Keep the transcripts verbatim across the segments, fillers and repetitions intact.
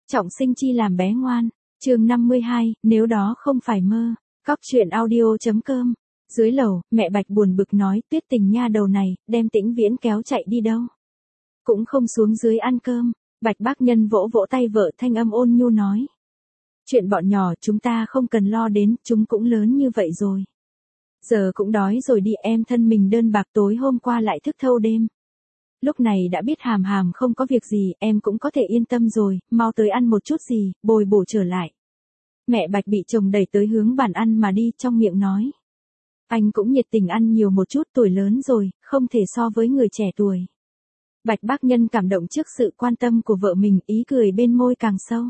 Trọng sinh chi làm bé ngoan. Chương năm mươi hai, nếu đó không phải mơ. Cóc truyện audio.com. Dưới lầu, mẹ Bạch buồn bực nói, Tuyết Tình nha đầu này, đem Tĩnh Viễn kéo chạy đi đâu. Cũng không xuống dưới ăn cơm. Bạch bác nhân vỗ vỗ tay vợ, thanh âm ôn nhu nói. Chuyện bọn nhỏ chúng ta không cần lo đến, chúng cũng lớn như vậy rồi. Giờ cũng đói rồi đi, em thân mình đơn bạc, tối hôm qua lại thức thâu đêm. Lúc này đã biết Hàm Hàm không có việc gì, em cũng có thể yên tâm rồi, mau tới ăn một chút gì, bồi bổ trở lại. Mẹ Bạch bị chồng đẩy tới hướng bàn ăn mà đi, trong miệng nói. Anh cũng nhiệt tình ăn nhiều một chút, tuổi lớn rồi, không thể so với người trẻ tuổi. Bạch bác nhân cảm động trước sự quan tâm của vợ mình, ý cười bên môi càng sâu.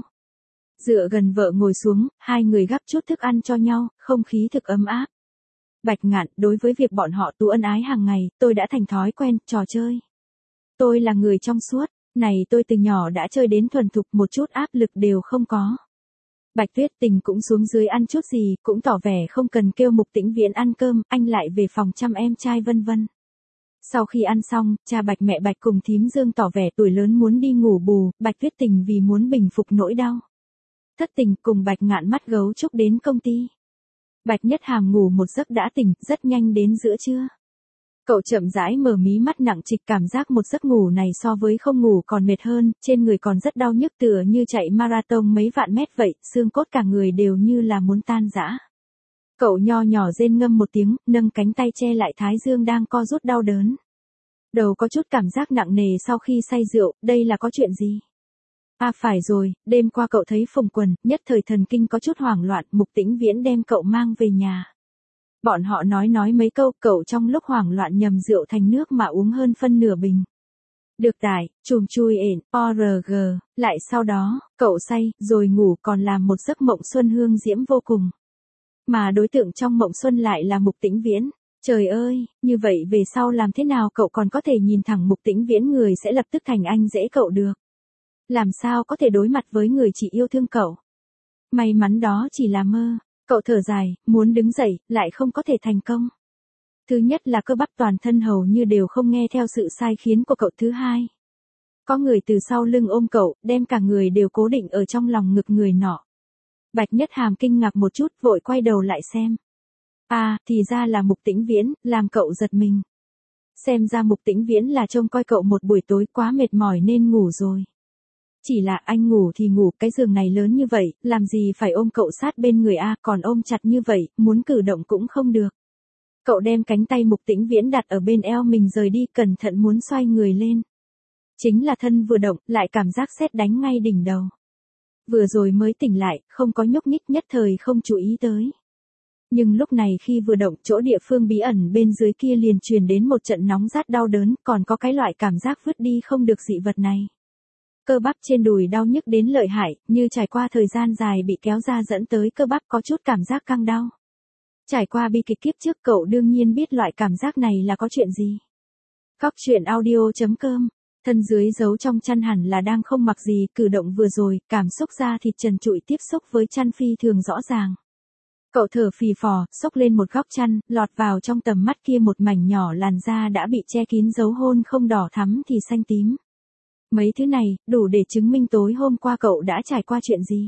Dựa gần vợ ngồi xuống, hai người gắp chút thức ăn cho nhau, không khí thực ấm áp. Bạch Ngạn, đối với việc bọn họ tú ân ái hàng ngày, tôi đã thành thói quen, trò chơi. Tôi là người trong suốt, này tôi từ nhỏ đã chơi đến thuần thục, một chút áp lực đều không có. Bạch Tuyết Tình cũng xuống dưới ăn chút gì, cũng tỏ vẻ không cần kêu Mục Tĩnh Viễn ăn cơm, anh lại về phòng chăm em trai vân vân. Sau khi ăn xong, cha Bạch mẹ Bạch cùng thím Dương tỏ vẻ tuổi lớn muốn đi ngủ bù, Bạch Tuyết Tình vì muốn bình phục nỗi đau. Thất Tình cùng Bạch Ngạn mắt gấu trúc đến công ty. Bạch Nhất Hàm ngủ một giấc đã tỉnh, rất nhanh đến giữa trưa. Cậu chậm rãi mở mí mắt nặng trịch, cảm giác một giấc ngủ này so với không ngủ còn mệt hơn, trên người còn rất đau nhức tựa như chạy marathon mấy vạn mét vậy, xương cốt cả người đều như là muốn tan rã. Cậu nho nhỏ rên ngâm một tiếng, nâng cánh tay che lại thái dương đang co rút đau đớn. Đầu có chút cảm giác nặng nề sau khi say rượu, đây là có chuyện gì? À phải rồi, đêm qua cậu thấy Phùng Quần, nhất thời thần kinh có chút hoảng loạn, Mục Tĩnh Viễn đem cậu mang về nhà. Bọn họ nói nói mấy câu, cậu trong lúc hoảng loạn nhầm rượu thành nước mà uống hơn phân nửa bình. Được tải, chùm chui ển, org, lại sau đó, cậu say, rồi ngủ còn làm một giấc mộng xuân hương diễm vô cùng. Mà đối tượng trong mộng xuân lại là Mục Tĩnh Viễn. Trời ơi, như vậy về sau làm thế nào cậu còn có thể nhìn thẳng Mục Tĩnh Viễn, người sẽ lập tức thành anh dễ cậu được. Làm sao có thể đối mặt với người chỉ yêu thương cậu. May mắn đó chỉ là mơ. Cậu thở dài, muốn đứng dậy, lại không có thể thành công. Thứ nhất là cơ bắp toàn thân hầu như đều không nghe theo sự sai khiến của cậu. Thứ hai, có người từ sau lưng ôm cậu, đem cả người đều cố định ở trong lòng ngực người nọ. Bạch Nhất Hàm kinh ngạc một chút, vội quay đầu lại xem. À, thì ra là Mục Tĩnh Viễn, làm cậu giật mình. Xem ra Mục Tĩnh Viễn là trông coi cậu một buổi tối quá mệt mỏi nên ngủ rồi. Chỉ là anh ngủ thì ngủ, cái giường này lớn như vậy, làm gì phải ôm cậu sát bên người a, còn ôm chặt như vậy, muốn cử động cũng không được. Cậu đem cánh tay Mục Tĩnh Viễn đặt ở bên eo mình rời đi, cẩn thận muốn xoay người lên. Chính là thân vừa động, lại cảm giác sét đánh ngay đỉnh đầu. Vừa rồi mới tỉnh lại, không có nhúc nhích, nhất thời không chú ý tới. Nhưng lúc này khi vừa động, chỗ địa phương bí ẩn bên dưới kia liền truyền đến một trận nóng rát đau đớn, còn có cái loại cảm giác vứt đi không được dị vật này. Cơ bắp trên đùi đau nhức đến lợi hại, như trải qua thời gian dài bị kéo ra dẫn tới cơ bắp có chút cảm giác căng đau. Trải qua bi kịch kiếp trước, cậu đương nhiên biết loại cảm giác này là có chuyện gì. Cóc truyện audio.com. Thân dưới giấu trong chăn hẳn là đang không mặc gì, cử động vừa rồi, cảm xúc da thịt trần trụi tiếp xúc với chăn phi thường rõ ràng. Cậu thở phì phò, xốc lên một góc chăn, lọt vào trong tầm mắt kia một mảnh nhỏ làn da đã bị che kín dấu hôn, không đỏ thắm thì xanh tím. Mấy thứ này, đủ để chứng minh tối hôm qua cậu đã trải qua chuyện gì.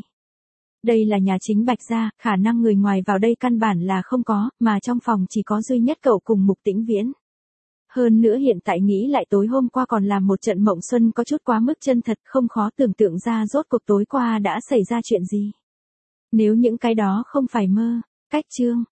Đây là nhà chính Bạch gia, khả năng người ngoài vào đây căn bản là không có, mà trong phòng chỉ có duy nhất cậu cùng Mục Tĩnh Viễn. Hơn nữa hiện tại nghĩ lại tối hôm qua còn làm một trận mộng xuân có chút quá mức chân thật, không khó tưởng tượng ra rốt cuộc tối qua đã xảy ra chuyện gì. Nếu những cái đó không phải mơ. Cách chương.